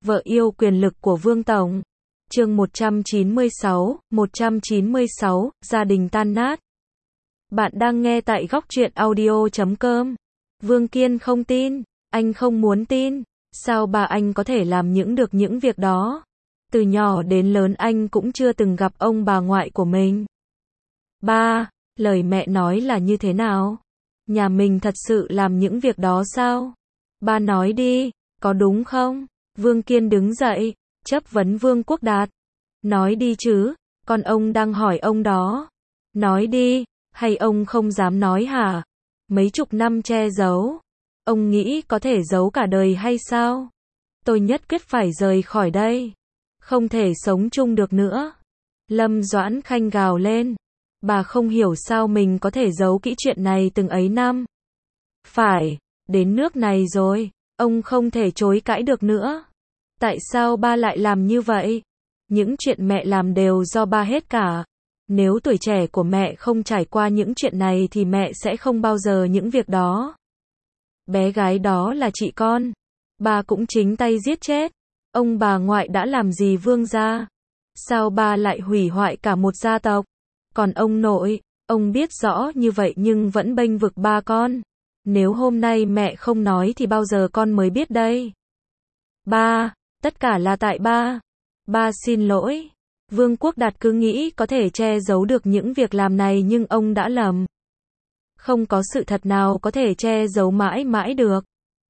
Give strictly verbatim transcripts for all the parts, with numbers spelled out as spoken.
Vợ yêu quyền lực của Vương Tổng. Chương một trăm chín mươi sáu, một trăm chín mươi sáu, gia đình tan nát. Bạn đang nghe tại góc truyện audio chấm com. Vương Kiên không tin, anh không muốn tin, sao bà anh có thể làm những được những việc đó? Từ nhỏ đến lớn anh cũng chưa từng gặp ông bà ngoại của mình. Ba, lời mẹ nói là như thế nào? Nhà mình thật sự làm những việc đó sao? Ba nói đi, có đúng không? Vương Kiên đứng dậy, chất vấn Vương Quốc Đạt. Nói đi chứ, con ông đang hỏi ông đó. Nói đi, hay ông không dám nói hả? Mấy chục năm che giấu, ông nghĩ có thể giấu cả đời hay sao? Tôi nhất quyết phải rời khỏi đây. Không thể sống chung được nữa. Lâm Doãn Khanh gào lên. Bà không hiểu sao mình có thể giấu kỹ chuyện này từng ấy năm. Phải, đến nước này rồi, ông không thể chối cãi được nữa. Tại sao ba lại làm như vậy? Những chuyện mẹ làm đều do ba hết cả. Nếu tuổi trẻ của mẹ không trải qua những chuyện này thì mẹ sẽ không bao giờ những việc đó. Bé gái đó là chị con. Ba cũng chính tay giết chết. Ông bà ngoại đã làm gì Vương gia? Sao ba lại hủy hoại cả một gia tộc? Còn ông nội, ông biết rõ như vậy nhưng vẫn bênh vực ba con. Nếu hôm nay mẹ không nói thì bao giờ con mới biết đây? Ba, tất cả là tại ba. Ba xin lỗi. Vương Quốc Đạt cứ nghĩ có thể che giấu được những việc làm này nhưng ông đã lầm. Không có sự thật nào có thể che giấu mãi mãi được.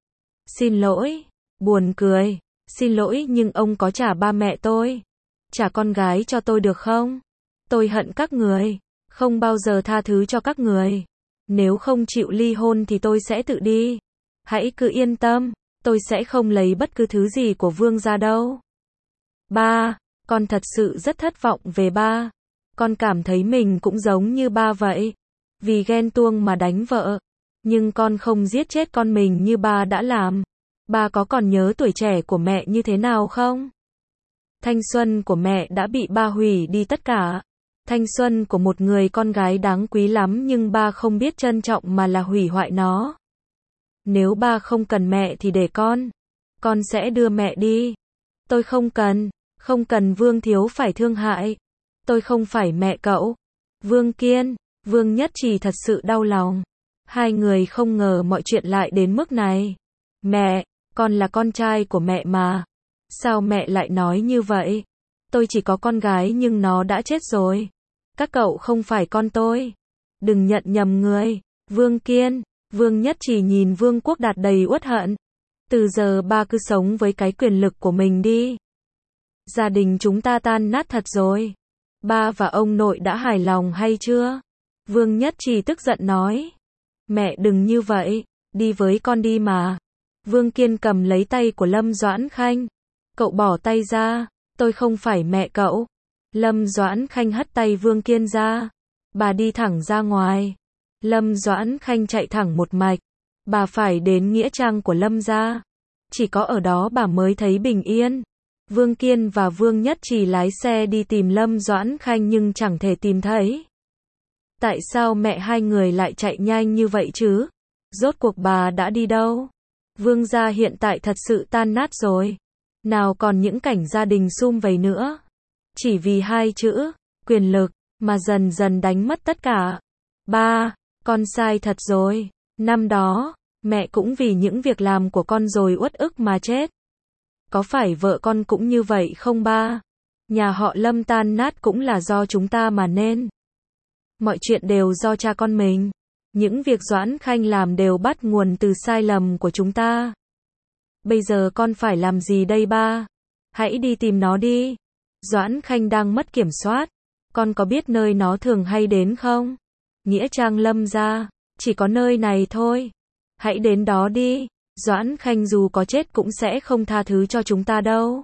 Xin lỗi. Buồn cười. Xin lỗi nhưng ông có trả ba mẹ tôi. Trả con gái cho tôi được không? Tôi hận các người. Không bao giờ tha thứ cho các người. Nếu không chịu ly hôn thì tôi sẽ tự đi. Hãy cứ yên tâm. Tôi sẽ không lấy bất cứ thứ gì của Vương gia đâu. Ba, con thật sự rất thất vọng về ba. Con cảm thấy mình cũng giống như ba vậy. Vì ghen tuông mà đánh vợ. Nhưng con không giết chết con mình như ba đã làm. Ba có còn nhớ tuổi trẻ của mẹ như thế nào không? Thanh xuân của mẹ đã bị ba hủy đi tất cả. Thanh xuân của một người con gái đáng quý lắm nhưng ba không biết trân trọng mà là hủy hoại nó. Nếu ba không cần mẹ thì để con. Con sẽ đưa mẹ đi. Tôi không cần. Không cần Vương Thiếu phải thương hại. Tôi không phải mẹ cậu. Vương Kiên, Vương Nhất Trì thật sự đau lòng. Hai người không ngờ mọi chuyện lại đến mức này. Mẹ, con là con trai của mẹ mà. Sao mẹ lại nói như vậy? Tôi chỉ có con gái nhưng nó đã chết rồi. Các cậu không phải con tôi. Đừng nhận nhầm người. Vương Kiên, Vương Nhất Trì nhìn Vương Quốc Đạt đầy uất hận. Từ giờ ba cứ sống với cái quyền lực của mình đi. Gia đình chúng ta tan nát thật rồi. Ba và ông nội đã hài lòng hay chưa? Vương Nhất Trì tức giận nói. Mẹ đừng như vậy, đi với con đi mà. Vương Kiên cầm lấy tay của Lâm Doãn Khanh. Cậu bỏ tay ra, tôi không phải mẹ cậu. Lâm Doãn Khanh hất tay Vương Kiên ra. Bà đi thẳng ra ngoài. Lâm Doãn Khanh chạy thẳng một mạch. Bà phải đến nghĩa trang của Lâm gia. Chỉ có ở đó bà mới thấy bình yên. Vương Kiên và Vương Nhất Trì lái xe đi tìm Lâm Doãn Khanh nhưng chẳng thể tìm thấy. Tại sao mẹ hai người lại chạy nhanh như vậy chứ? Rốt cuộc bà đã đi đâu? Vương gia hiện tại thật sự tan nát rồi. Nào còn những cảnh gia đình sum vầy nữa. Chỉ vì hai chữ, quyền lực, mà dần dần đánh mất tất cả. Ba, con sai thật rồi. Năm đó, mẹ cũng vì những việc làm của con rồi uất ức mà chết. Có phải vợ con cũng như vậy không ba? Nhà họ Lâm tan nát cũng là do chúng ta mà nên. Mọi chuyện đều do cha con mình. Những việc Doãn Khanh làm đều bắt nguồn từ sai lầm của chúng ta. Bây giờ con phải làm gì đây ba? Hãy đi tìm nó đi. Doãn Khanh đang mất kiểm soát. Con có biết nơi nó thường hay đến không? Nghĩa trang Lâm gia, chỉ có nơi này thôi. Hãy đến đó đi. Doãn Khanh dù có chết cũng sẽ không tha thứ cho chúng ta đâu.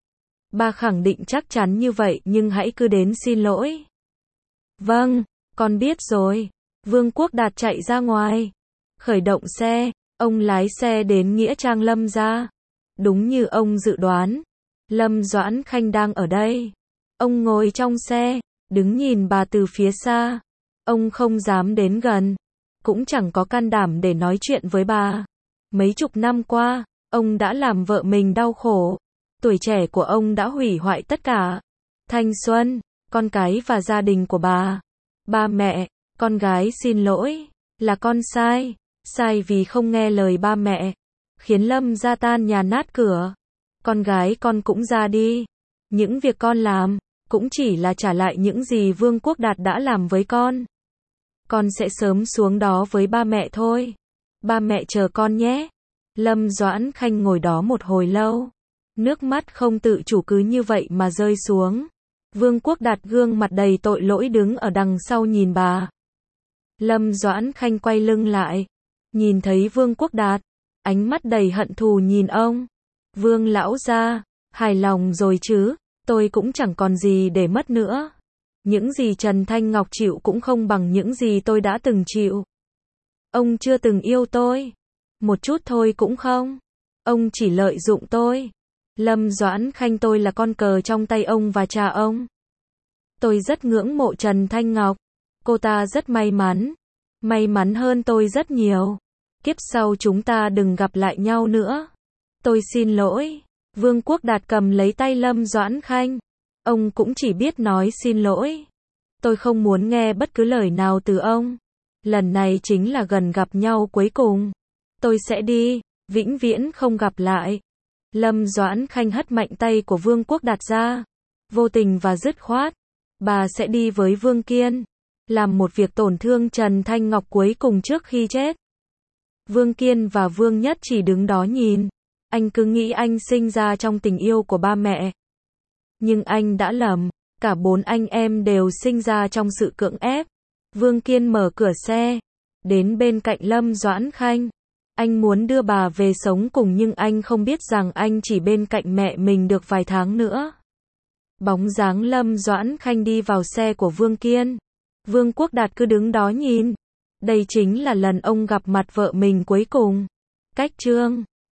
Ba khẳng định chắc chắn như vậy nhưng hãy cứ đến xin lỗi. Vâng, con biết rồi. Vương Quốc Đạt chạy ra ngoài. Khởi động xe, ông lái xe đến nghĩa trang Lâm gia. Đúng như ông dự đoán. Lâm Doãn Khanh đang ở đây. Ông ngồi trong xe, đứng nhìn bà từ phía xa. Ông không dám đến gần. Cũng chẳng có can đảm để nói chuyện với bà. Mấy chục năm qua, ông đã làm vợ mình đau khổ. Tuổi trẻ của ông đã hủy hoại tất cả. Thanh xuân, con cái và gia đình của bà. Ba mẹ, con gái xin lỗi, là con sai. Sai vì không nghe lời ba mẹ. Khiến Lâm gia tan nhà nát cửa. Con gái con cũng ra đi. Những việc con làm, cũng chỉ là trả lại những gì Vương Quốc Đạt đã làm với con. Con sẽ sớm xuống đó với ba mẹ thôi. Ba mẹ chờ con nhé. Lâm Doãn Khanh ngồi đó một hồi lâu. Nước mắt không tự chủ cứ như vậy mà rơi xuống. Vương Quốc Đạt gương mặt đầy tội lỗi đứng ở đằng sau nhìn bà. Lâm Doãn Khanh quay lưng lại. Nhìn thấy Vương Quốc Đạt. Ánh mắt đầy hận thù nhìn ông. Vương lão gia, hài lòng rồi chứ, tôi cũng chẳng còn gì để mất nữa. Những gì Trần Thanh Ngọc chịu cũng không bằng những gì tôi đã từng chịu. Ông chưa từng yêu tôi. Một chút thôi cũng không. Ông chỉ lợi dụng tôi. Lâm Doãn Khanh, tôi là con cờ trong tay ông và cha ông. Tôi rất ngưỡng mộ Trần Thanh Ngọc. Cô ta rất may mắn. May mắn hơn tôi rất nhiều. Kiếp sau chúng ta đừng gặp lại nhau nữa. Tôi xin lỗi. Vương Quốc Đạt cầm lấy tay Lâm Doãn Khanh. Ông cũng chỉ biết nói xin lỗi. Tôi không muốn nghe bất cứ lời nào từ ông. Lần này chính là gần gặp nhau cuối cùng. Tôi sẽ đi, vĩnh viễn không gặp lại. Lâm Doãn Khanh hất mạnh tay của Vương Quốc Đạt ra. Vô tình và dứt khoát. Bà sẽ đi với Vương Kiên. Làm một việc tổn thương Trần Thanh Ngọc cuối cùng trước khi chết. Vương Kiên và Vương Nhất chỉ đứng đó nhìn. Anh cứ nghĩ anh sinh ra trong tình yêu của ba mẹ. Nhưng anh đã lầm. Cả bốn anh em đều sinh ra trong sự cưỡng ép. Vương Kiên mở cửa xe. Đến bên cạnh Lâm Doãn Khanh. Anh muốn đưa bà về sống cùng nhưng anh không biết rằng anh chỉ bên cạnh mẹ mình được vài tháng nữa. Bóng dáng Lâm Doãn Khanh đi vào xe của Vương Kiên. Vương Quốc Đạt cứ đứng đó nhìn. Đây chính là lần ông gặp mặt vợ mình cuối cùng. Cách chương